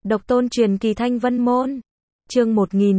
Độc tôn truyền kỳ Thanh Vân Môn. Chương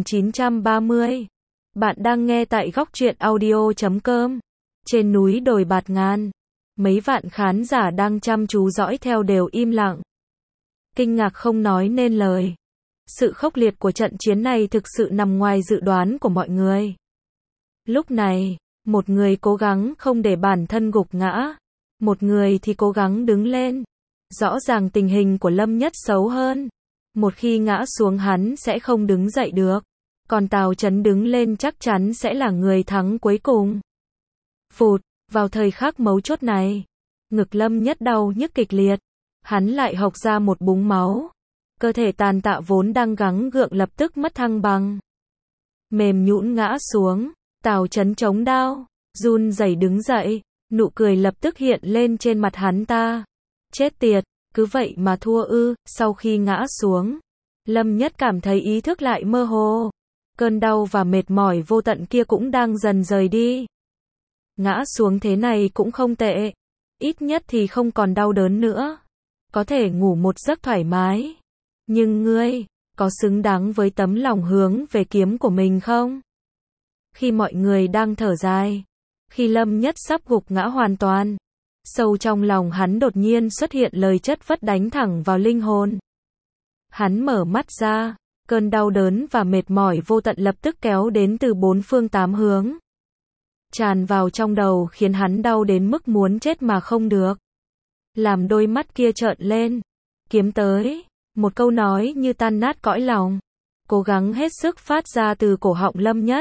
1930. Bạn đang nghe tại góc truyện audio.com. Trên núi đồi Bạt Ngàn, mấy vạn khán giả đang chăm chú dõi theo đều im lặng. Kinh ngạc không nói nên lời. Sự khốc liệt của trận chiến này thực sự nằm ngoài dự đoán của mọi người. Lúc này, một người cố gắng không để bản thân gục ngã, một người thì cố gắng đứng lên. Rõ ràng tình hình của Lâm Nhất xấu hơn. Một khi ngã xuống hắn sẽ không đứng dậy được. Còn Tào Chấn đứng lên chắc chắn sẽ là người thắng cuối cùng. Phụt, vào thời khắc mấu chốt này, ngực Lâm Nhất đau nhức kịch liệt. Hắn lại hộc ra một búng máu. Cơ thể tàn tạ vốn đang gắng gượng lập tức mất thăng bằng. Mềm nhũn ngã xuống, Tào Chấn chống đau, run rẩy đứng dậy, nụ cười lập tức hiện lên trên mặt hắn ta. Chết tiệt, cứ vậy mà thua ư? Sau khi ngã xuống, Lâm Nhất cảm thấy ý thức lại mơ hồ. Cơn đau và mệt mỏi vô tận kia cũng đang dần rời đi. Ngã xuống thế này cũng không tệ. Ít nhất thì không còn đau đớn nữa. Có thể ngủ một giấc thoải mái. Nhưng ngươi, có xứng đáng với tấm lòng hướng về kiếm của mình không? Khi mọi người đang thở dài, khi Lâm Nhất sắp gục ngã hoàn toàn, sâu trong lòng hắn đột nhiên xuất hiện lời chất vấn đánh thẳng vào linh hồn. Hắn mở mắt ra, cơn đau đớn và mệt mỏi vô tận lập tức kéo đến từ bốn phương tám hướng. Tràn vào trong đầu khiến hắn đau đến mức muốn chết mà không được. Làm đôi mắt kia trợn lên. Kiếm tới. Một câu nói như tan nát cõi lòng. Cố gắng hết sức phát ra từ cổ họng Lâm Nhất.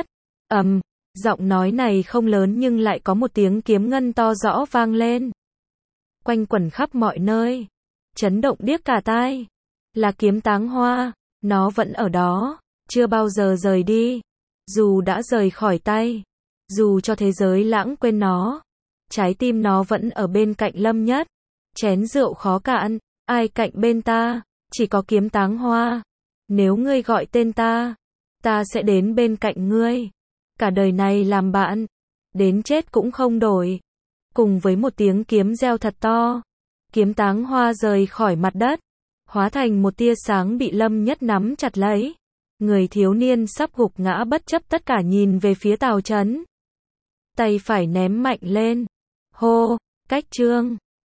Giọng nói này không lớn nhưng lại có một tiếng kiếm ngân to rõ vang lên. Quanh quẩn khắp mọi nơi. Chấn động điếc cả tai. Là kiếm Táng Hoa. Nó vẫn ở đó. Chưa bao giờ rời đi. Dù đã rời khỏi tay. Dù cho thế giới lãng quên nó. Trái tim nó vẫn ở bên cạnh Lâm Nhất. Chén rượu khó cạn. Ai cạnh bên ta? Chỉ có kiếm Táng Hoa. Nếu ngươi gọi tên ta, ta sẽ đến bên cạnh ngươi. Cả đời này làm bạn. Đến chết cũng không đổi. Cùng với một tiếng kiếm reo thật to, kiếm Táng Hoa rời khỏi mặt đất, hóa thành một tia sáng bị Lâm Nhất nắm chặt lấy. Người thiếu niên sắp gục ngã bất chấp tất cả nhìn về phía Tào Chấn. Tay phải ném mạnh lên. Hô, cách chương.